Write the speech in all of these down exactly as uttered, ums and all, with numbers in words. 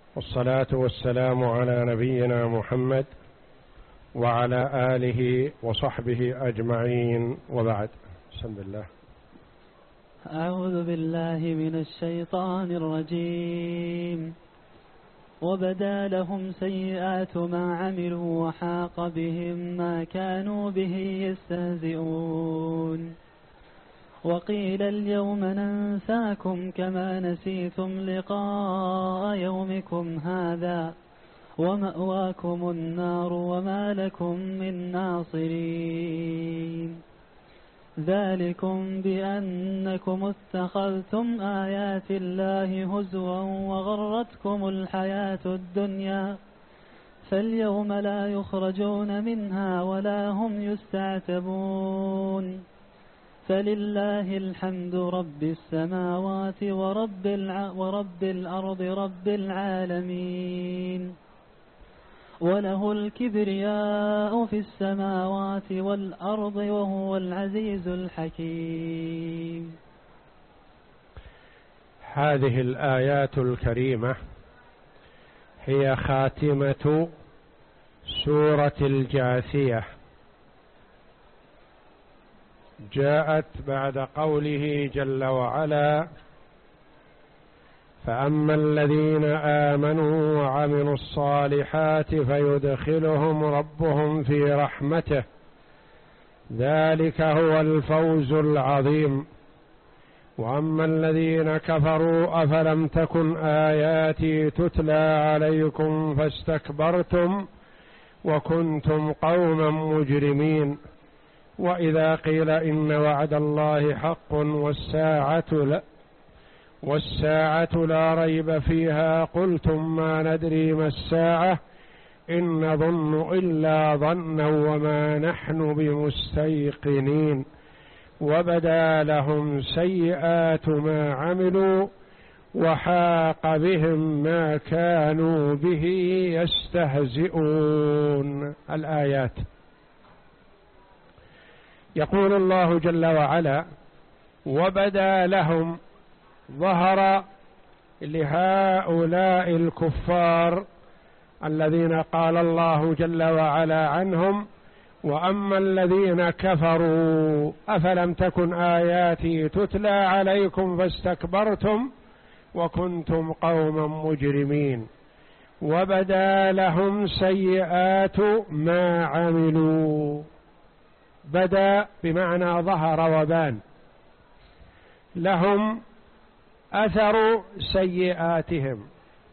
والصلاة والسلام على نبينا محمد وعلى آله وصحبه أجمعين، وبعد. بسم الله. أعوذ بالله من الشيطان الرجيم. وبدا لهم سيئات ما عملوا وحاق بهم ما كانوا به يستهزئون. وقيل اليوم ننساكم كما نسيتم لقاء يومكم هذا ومأواكم النار وما لكم من ناصرين. ذلكم بأنكم اتخذتم آيات الله هزوا وغرتكم الحياة الدنيا فاليوم لا يخرجون منها ولا هم يستعتبون. فلله الحمد رب السماوات ورب, الع... ورب الأرض رب العالمين. وله الكبرياء في السماوات والأرض وهو العزيز الحكيم. هذه الآيات الكريمة هي خاتمة سورة الجاثية، جاءت بعد قوله جل وعلا: فأما الذين آمنوا وعملوا الصالحات فيدخلهم ربهم في رحمته ذلك هو الفوز العظيم. وأما الذين كفروا أفلم تكن آياتي تتلى عليكم فاستكبرتم وكنتم قوما مجرمين. وإذا قيل إن وعد الله حق والساعة لا والساعة لا ريب فيها قلتم ما ندري ما الساعة إن نظن إلا ظنا وما نحن بمستيقنين. وبدا لهم سيئات ما عملوا وحاق بهم ما كانوا به يستهزئون. الآيات. يقول الله جل وعلا: وبدا لهم، ظهر لهؤلاء الكفار الذين قال الله جل وعلا عنهم: وأما الذين كفروا أفلم تكن آياتي تتلى عليكم فاستكبرتم وكنتم قوما مجرمين. وبدا لهم سيئات ما عملوا. بدا بمعنى ظهر وبان. لهم أثر سيئاتهم،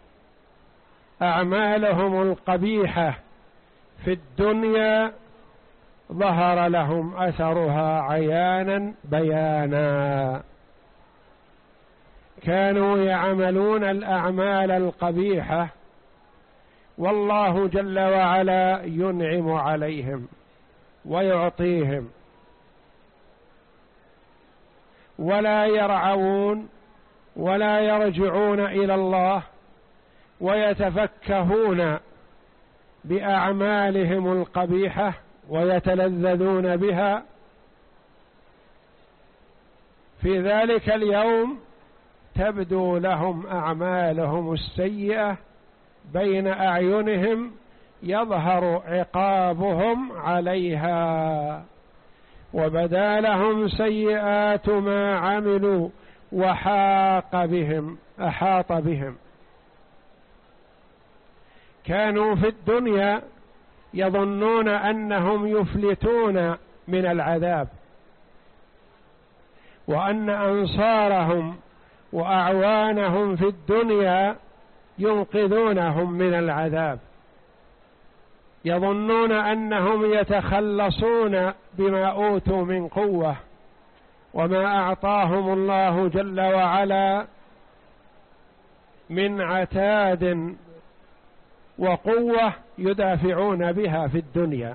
أعمالهم القبيحة في الدنيا ظهر لهم أثرها عيانا بيانا. كانوا يعملون الأعمال القبيحة والله جل وعلا ينعم عليهم ويعطيهم ولا يرعون ولا يرجعون إلى الله ويتفكهون بأعمالهم القبيحة ويتلذذون بها. في ذلك اليوم تبدو لهم أعمالهم السيئة بين أعينهم، يظهر عقابهم عليها. وبدا لهم سيئات ما عملوا وحاق بهم، أحاط بهم. كانوا في الدنيا يظنون أنهم يفلتون من العذاب، وأن أنصارهم وأعوانهم في الدنيا ينقذونهم من العذاب. يظنون أنهم يتخلصون بما أوتوا من قوة وما أعطاهم الله جل وعلا من عتاد وقوة يدافعون بها في الدنيا.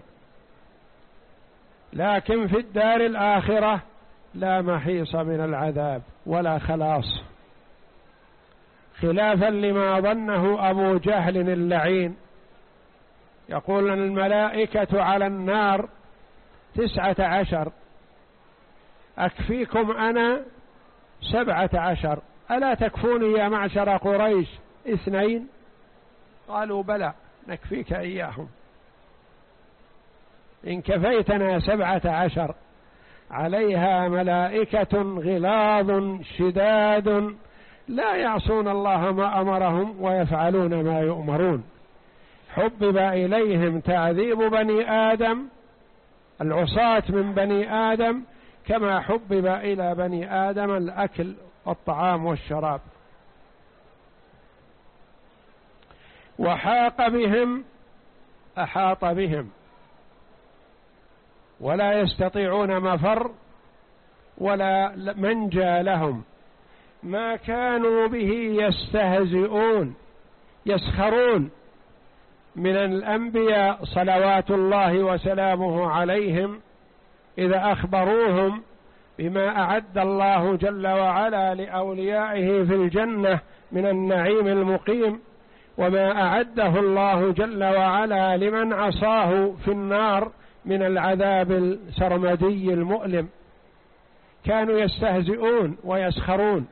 لكن في الدار الآخرة لا محيص من العذاب ولا خلاص، خلافا لما ظنه أبو جهل اللعين. يقول الملائكة على النار تسعة عشر، أكفيكم أنا سبعة عشر، ألا تكفوني يا معشر قريش اثنين؟ قالوا بلى نكفيك إياهم، إن كفيتنا سبعة عشر عليها ملائكة غلاظ شداد لا يعصون الله ما أمرهم ويفعلون ما يؤمرون. حبب إليهم تعذيب بني آدم العصاة من بني آدم كما حبب إلى بني آدم الأكل والطعام والشراب. وحاق بهم أحاط بهم ولا يستطيعون مفر ولا منجى لهم. ما كانوا به يستهزئون يسخرون من الأنبياء صلوات الله وسلامه عليهم إذا أخبروهم بما أعد الله جل وعلا لأوليائه في الجنة من النعيم المقيم، وما أعده الله جل وعلا لمن عصاه في النار من العذاب السرمدي المؤلم. كانوا يستهزئون ويسخرون.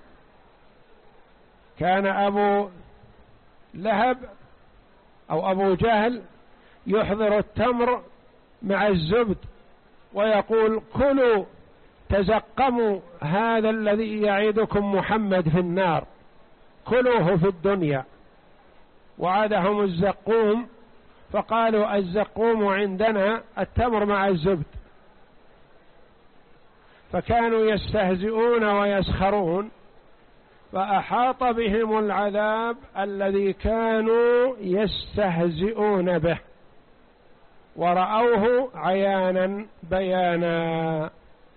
كان أبو لهب أو أبو جهل يحضر التمر مع الزبد ويقول كلوا تزقموا هذا الذي يعيدكم محمد في النار، كلوه في الدنيا. وعدهم الزقوم فقالوا الزقوم عندنا التمر مع الزبد. فكانوا يستهزئون ويسخرون، فأحاط بهم العذاب الذي كانوا يستهزئون به ورأوه عيانا بيانا.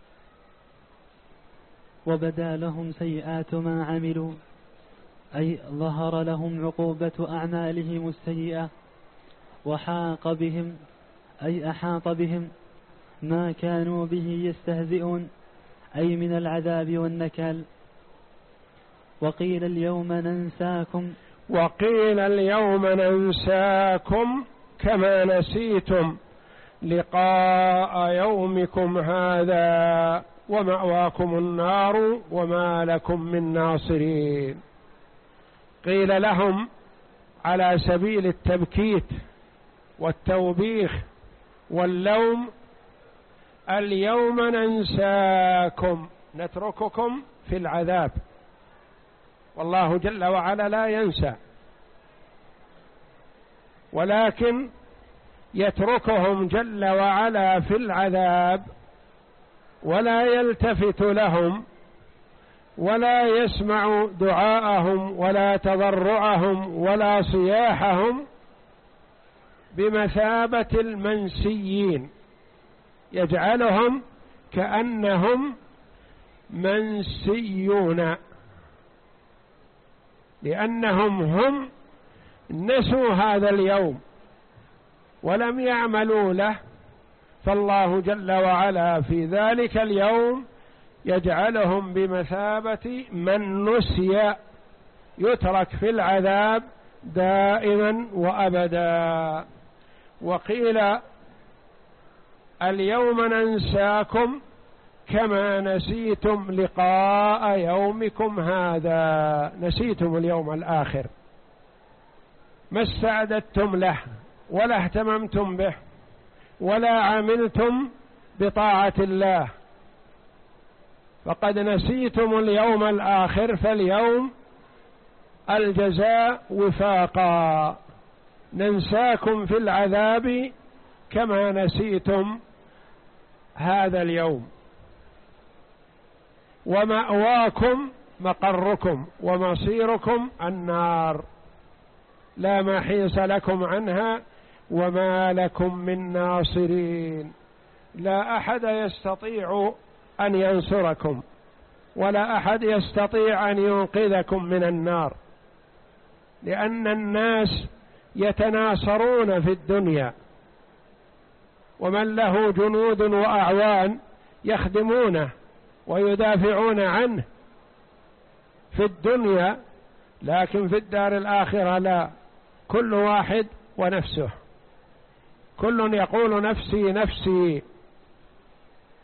وبدا لهم سيئات ما عملوا، أي ظهر لهم عقوبة أعمالهم السيئة. وحاق بهم أي أحاط بهم ما كانوا به يستهزئون، أي من العذاب والنكال. وقيل اليوم ننساكم وقيل اليوم ننساكم كما نسيتم لقاء يومكم هذا ومأواكم النار وما لكم من ناصرين. قيل لهم على سبيل التبكيت والتوبيخ واللوم اليوم ننساكم، نترككم في العذاب، والله جل وعلا لا ينسى، ولكن يتركهم جل وعلا في العذاب ولا يلتفت لهم ولا يسمع دعاءهم ولا تضرعهم ولا صياحهم بمثابة المنسيين، يجعلهم كأنهم منسيون، لأنهم هم نسوا هذا اليوم ولم يعملوا له، فالله جل وعلا في ذلك اليوم يجعلهم بمثابة من نسي، يترك في العذاب دائما وأبدا. وقيل اليوم ننساكم كما نسيتم لقاء يومكم هذا، نسيتم اليوم الآخر، ما استعددتم له ولا اهتممتم به ولا عملتم بطاعة الله، فقد نسيتم اليوم الآخر، فاليوم الجزاء وفاقا. ننساكم في العذاب كما نسيتم هذا اليوم. ومأواكم مقركم ومصيركم النار لا محيص لكم عنها وما لكم من ناصرين. لا أحد يستطيع أن ينصركم ولا أحد يستطيع أن ينقذكم من النار، لأن الناس يتناصرون في الدنيا، ومن له جنود وأعوان يخدمونه ويدافعون عنه في الدنيا، لكن في الدار الآخرة لا، كل واحد ونفسه، كل يقول نفسي نفسي،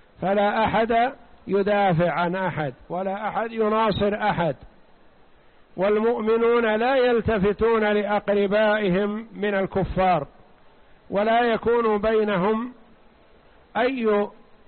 فلا أحد يدافع عن أحد ولا أحد يناصر أحد، والمؤمنون لا يلتفتون لأقربائهم من الكفار ولا يكون بينهم أي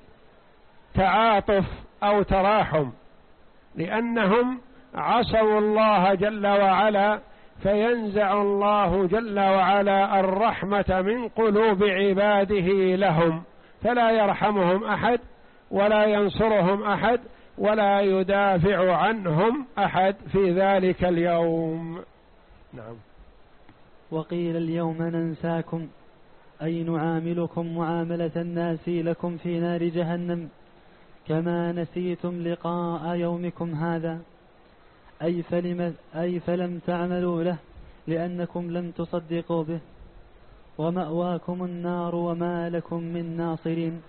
تعاطف أو تراحم، لأنهم عصوا الله جل وعلا، فينزع الله جل وعلا الرحمة من قلوب عباده لهم، فلا يرحمهم أحد ولا ينصرهم أحد ولا يدافع عنهم أحد في ذلك اليوم. نعم. وقيل اليوم ننساكم أي نعاملكم معاملة الناس لكم في نار جهنم كما نسيتم لقاء يومكم هذا، أي, فلم أي فلم تعملوا له لأنكم لم تصدقوا به، ومأواكم النار وما لكم من ناصرين.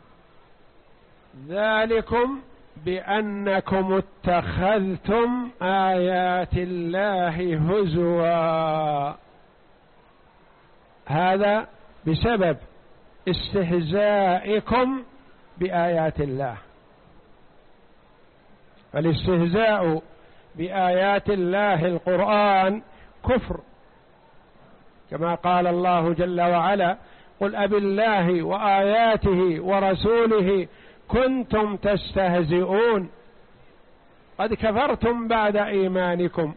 ذلكم بأنكم اتخذتم آيات الله هزوا، هذا بسبب استهزائكم بآيات الله. فالاستهزاء بآيات الله القرآن كفر، كما قال الله جل وعلا: قل أبالله وآياته ورسوله كنتم تستهزئون قد كفرتم بعد إيمانكم.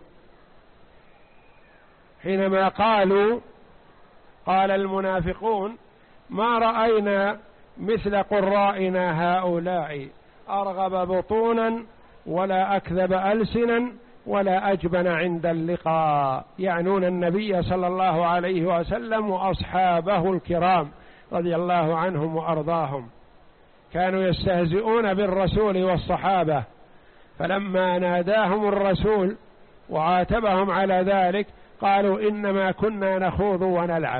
حينما قالوا قال المنافقون: ما رأينا مثل قرائنا هؤلاء أرغب بطونا ولا أكذب ألسنا ولا أجبن عند اللقاء، يعنون النبي صلى الله عليه وسلم وأصحابه الكرام رضي الله عنهم وأرضاهم، كانوا يستهزئون بالرسول والصحابة، فلما ناداهم الرسول وعاتبهم على ذلك قالوا: إنما كنا نخوض ونلعب.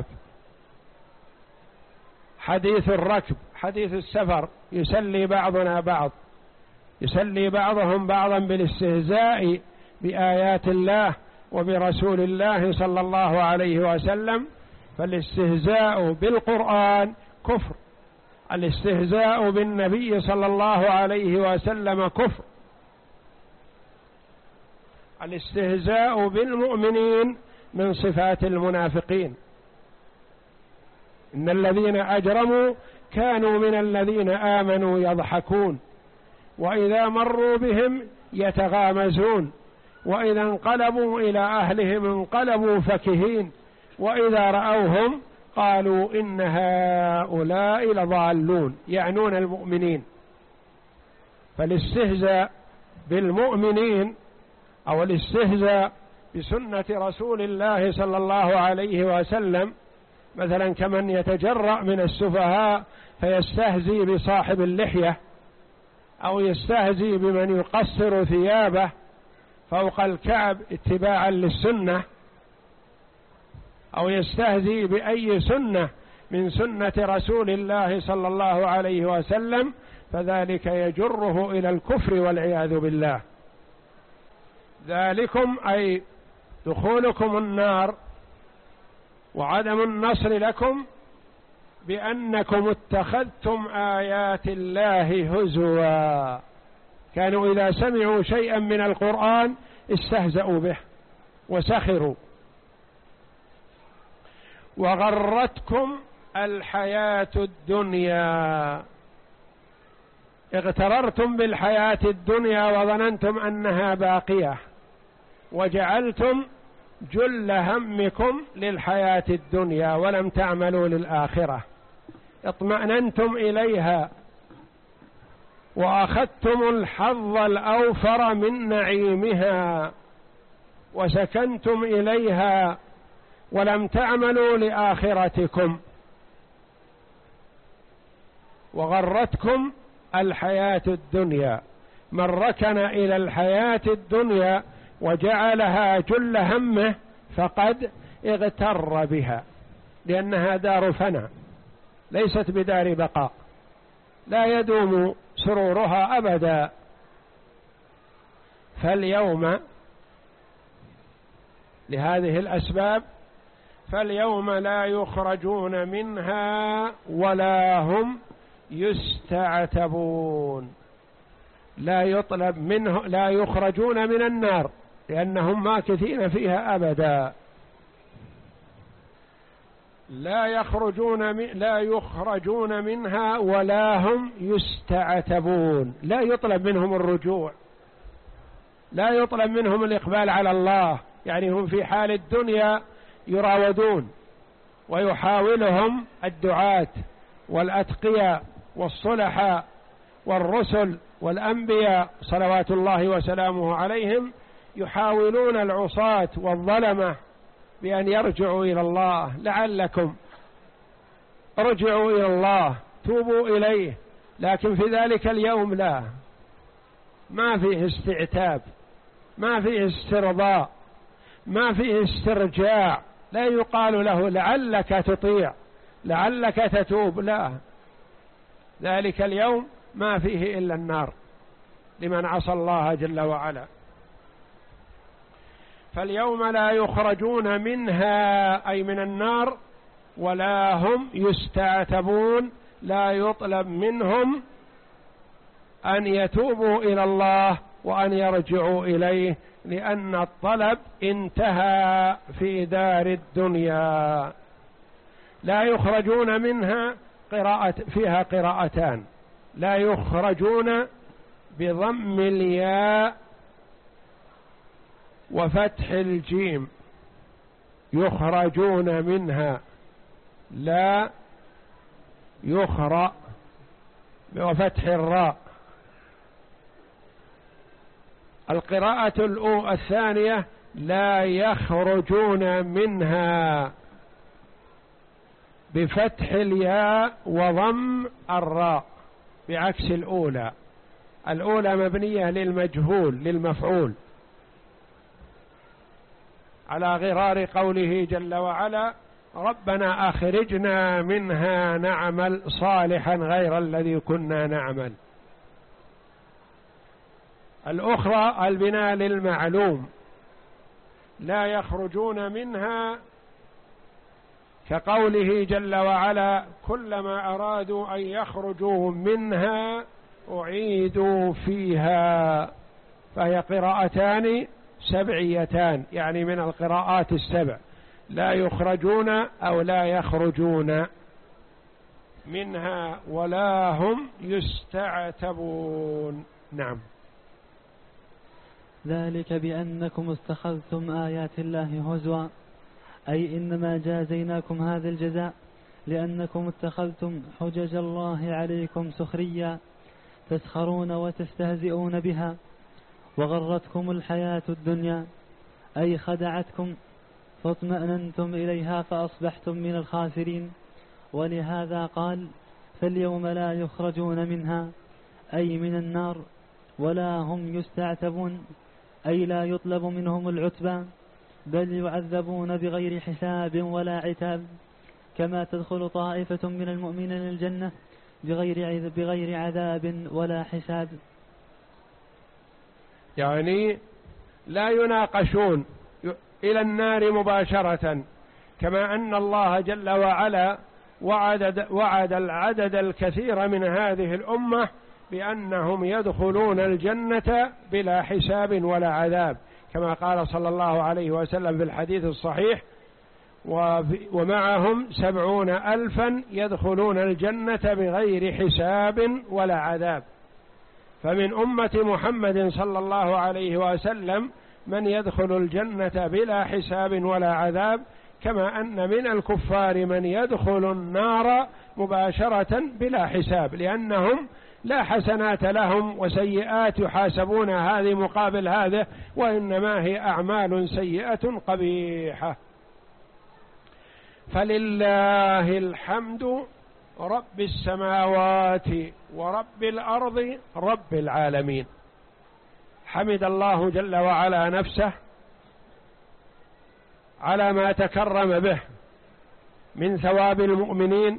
حديث الركب، حديث السفر، يسلي بعضنا بعض، يسلي بعضهم بعضا بالاستهزاء بآيات الله وبرسول الله صلى الله عليه وسلم. فالاستهزاء بالقرآن كفر، الاستهزاء بالنبي صلى الله عليه وسلم كفر، الاستهزاء بالمؤمنين من صفات المنافقين. إن الذين أجرموا كانوا من الذين آمنوا يضحكون، وإذا مروا بهم يتغامزون، وإذا انقلبوا إلى أهلهم انقلبوا فكهين، وإذا رأوهم قالوا إن هؤلاء لضالون، يعنون المؤمنين. فالاستهزاء بالمؤمنين أو الاستهزاء بسنة رسول الله صلى الله عليه وسلم، مثلا كمن يتجرأ من السفهاء فيستهزي بصاحب اللحية، أو يستهزي بمن يقصر ثيابه فوق الكعب اتباعا للسنة، أو يستهزي بأي سنة من سنة رسول الله صلى الله عليه وسلم، فذلك يجره إلى الكفر والعياذ بالله. ذلكم أي دخولكم النار وعدم النصر لكم بأنكم اتخذتم آيات الله هزوا، كانوا إذا سمعوا شيئا من القرآن استهزأوا به وسخروا. وغرتكم الحياة الدنيا، اغتررتم بالحياة الدنيا وظننتم أنها باقية، وجعلتم جل همكم للحياة الدنيا ولم تعملوا للآخرة، اطمأننتم إليها وأخذتم الحظ الأوفر من نعيمها وسكنتم إليها ولم تعملوا لآخرتكم. وغرتكم الحياة الدنيا، من ركن إلى الحياة الدنيا وجعلها جل همه فقد اغتر بها، لأنها دار فناء ليست بدار بقاء، لا يدوم سرورها أبدا. فاليوم لهذه الأسباب فاليوم لا يخرجون منها ولا هم يستعتبون، لا يطلب منه، لا يخرجون من النار لأنهم ماكثين فيها أبدا. لا يخرجون من لا يخرجون منها ولا هم يستعتبون، لا يطلب منهم الرجوع، لا يطلب منهم الإقبال على الله، يعني هم في حال الدنيا يراودون ويحاولهم الدعاة والأتقياء والصلحاء والرسل والأنبياء صلوات الله وسلامه عليهم، يحاولون العصاة والظلمة بأن يرجعوا إلى الله، لعلكم ارجعوا إلى الله توبوا إليه. لكن في ذلك اليوم لا، ما فيه استعتاب، ما فيه استرضاء، ما فيه استرجاع، لا يقال له لعلك تطيع لعلك تتوب، لا، ذلك اليوم ما فيه إلا النار لمن عصى الله جل وعلا. فاليوم لا يخرجون منها أي من النار ولا هم يستعتبون، لا يطلب منهم أن يتوبوا إلى الله وأن يرجعوا إليه، لأن الطلب انتهى في دار الدنيا. لا يخرجون منها قراءة فيها قراءتان، لا يخرجون بضم الياء وفتح الجيم، يخرجون منها، لا يخرج وفتح الراء. القراءة الأولى الثانية لا يخرجون منها بفتح الياء وضم الراء، بعكس الأولى. الأولى مبنية للمجهول للمفعول على غرار قوله جل وعلا ربنا أخرجنا منها نعمل صالحا غير الذي كنا نعمل. الأخرى البناء للمعلوم، لا يخرجون منها كقوله جل وعلا كلما أرادوا أن يخرجوا منها أعيدوا فيها، فهي قراءتان سبعيتان، يعني من القراءات السبع، لا يخرجون أو لا يخرجون منها ولا هم يستعتبون. نعم. ذلك بأنكم اتخذتم آيات الله هزوا، أي إنما جازيناكم هذا الجزاء لأنكم اتخذتم حجج الله عليكم سخريا تسخرون وتستهزئون بها، وغرتكم الحياة الدنيا، أي خدعتكم فاطمأننتم إليها فأصبحتم من الخاسرين. ولهذا قال فاليوم لا يخرجون منها، أي من النار، ولا هم يستعتبون، أي لا يطلب منهم العتبى، بل يعذبون بغير حساب ولا عتاب، كما تدخل طائفة من المؤمنين الجنة بغير بغير عذاب ولا حساب. يعني لا يناقشون إلى النار مباشرة، كما أن الله جل وعلا وعد, وعد العدد الكثير من هذه الأمة بأنهم يدخلون الجنة بلا حساب ولا عذاب، كما قال صلى الله عليه وسلم في الحديث الصحيح ومعهم سبعون ألفا يدخلون الجنة بغير حساب ولا عذاب. فمن أمة محمد صلى الله عليه وسلم من يدخل الجنة بلا حساب ولا عذاب، كما أن من الكفار من يدخل النار مباشرة بلا حساب، لأنهم لا حسنات لهم وسيئات يحاسبون هذه مقابل هذه، وإنما هي أعمال سيئة قبيحة. فلله الحمد رب السماوات ورب الأرض رب العالمين. حمد الله جل وعلا نفسه على ما تكرم به من ثواب المؤمنين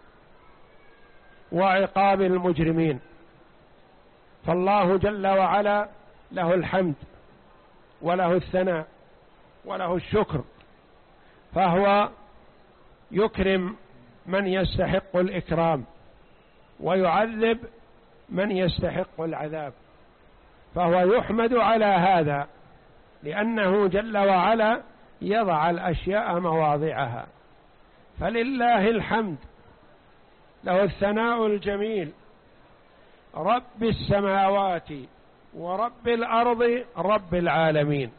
وعقاب المجرمين، فالله جل وعلا له الحمد وله الثناء وله الشكر، فهو يكرم من يستحق الإكرام ويعذب من يستحق العذاب، فهو يحمد على هذا لأنه جل وعلا يضع الأشياء مواضعها. فلله الحمد، له الثناء الجميل، رب السماوات ورب الأرض رب العالمين،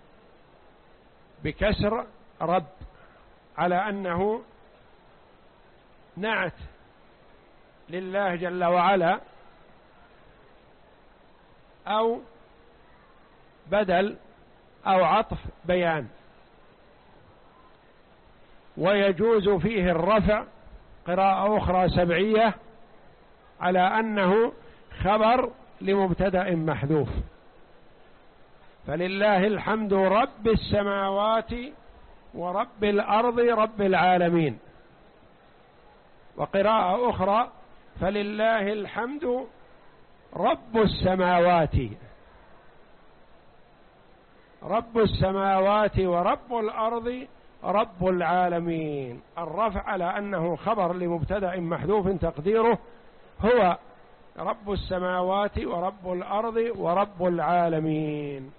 بكسر رب، على أنه نعت لله جل وعلا أو بدل أو عطف بيان. ويجوز فيه الرفع قراءة أخرى سبعية على أنه خبر لمبتدأ محذوف. فلله الحمد رب السماوات ورب الأرض رب العالمين. وقراءة أخرى فلله الحمد رب السماوات، رب السماوات ورب الأرض رب العالمين. الرفع على أنه خبر لمبتدأ محذوف تقديره هو رب السماوات ورب الأرض ورب العالمين.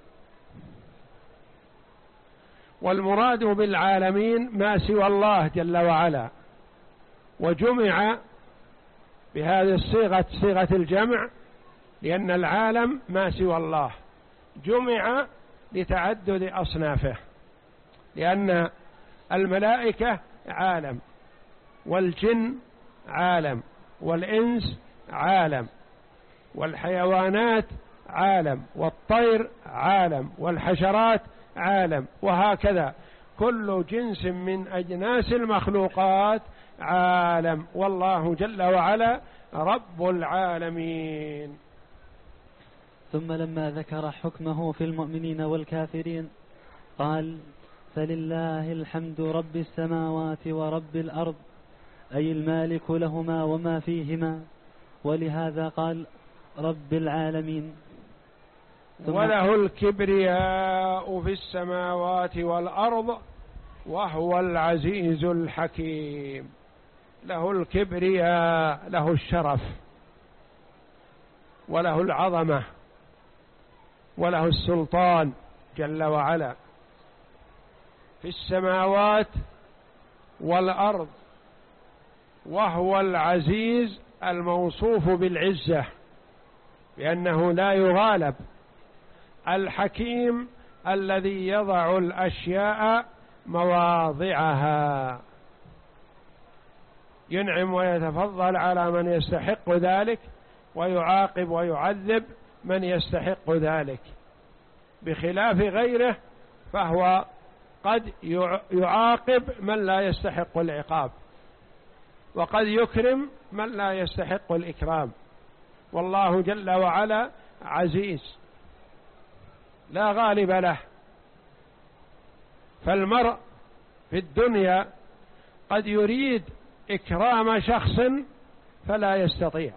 والمراد بالعالمين ما سوى الله جل وعلا، وجمع بهذه الصيغة صيغة الجمع لأن العالم ما سوى الله، جمع لتعدد أصنافه، لأن الملائكة عالم، والجن عالم، والإنس عالم، والحيوانات عالم، والطير عالم، والحشرات عالم، وهكذا كل جنس من أجناس المخلوقات عالم، والله جل وعلا رب العالمين. ثم لما ذكر حكمه في المؤمنين والكافرين قال: فلله الحمد رب السماوات ورب الأرض، أي المالك لهما وما فيهما، ولهذا قال رب العالمين. وله الكبرياء في السماوات والأرض وهو العزيز الحكيم. له الكبرياء، له الشرف، وله العظمة، وله السلطان جل وعلا في السماوات والأرض، وهو العزيز الموصوف بالعزة لأنه لا يغالب، الحكيم الذي يضع الأشياء مواضعها، ينعم ويتفضل على من يستحق ذلك، ويعاقب ويعذب من يستحق ذلك، بخلاف غيره فهو قد يعاقب من لا يستحق العقاب، وقد يكرم من لا يستحق الإكرام. والله جل وعلا عزيز لا غالب له. فالمرء في الدنيا قد يريد إكرام شخص فلا يستطيع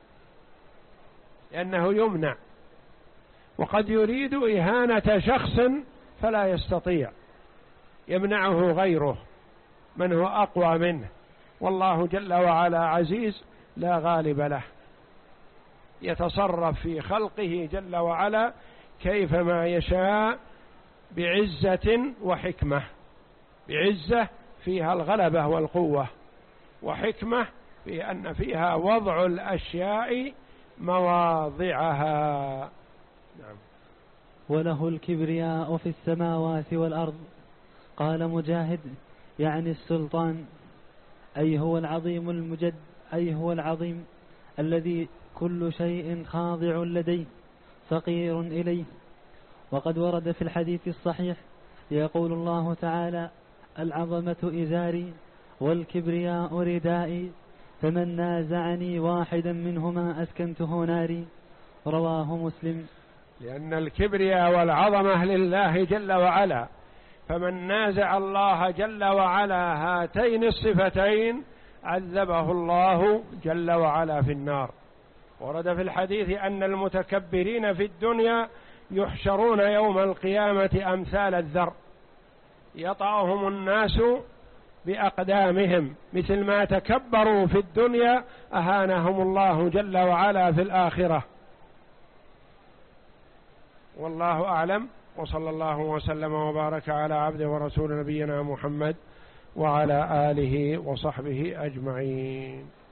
لأنه يمنع، وقد يريد إهانة شخص فلا يستطيع، يمنعه غيره من هو أقوى منه. والله جل وعلا عزيز لا غالب له، يتصرف في خلقه جل وعلا كيفما يشاء بعزة وحكمة، بعزة فيها الغلبة والقوة، وحكمة في أن فيها وضع الأشياء مواضعها. نعم. وله الكبرياء في السماوات والأرض. قال مجاهد: يعني السلطان، أي هو العظيم المجد، أي هو العظيم الذي كل شيء خاضع لديه فقير إليه. وقد ورد في الحديث الصحيح يقول الله تعالى: العظمة إزاري والكبرياء ردائي، فمن نازعني واحدا منهما أسكنته ناري. رواه مسلم. لأن الكبرياء والعظمة لله جل وعلا، فمن نازع الله جل وعلا هاتين الصفتين عذبه الله جل وعلا في النار. ورد في الحديث أن المتكبرين في الدنيا يحشرون يوم القيامة أمثال الذر، يطأهم الناس بأقدامهم، مثل ما تكبروا في الدنيا أهانهم الله جل وعلا في الآخرة. والله أعلم، وصلى الله وسلم وبارك على عبده ورسول نبينا محمد وعلى آله وصحبه أجمعين.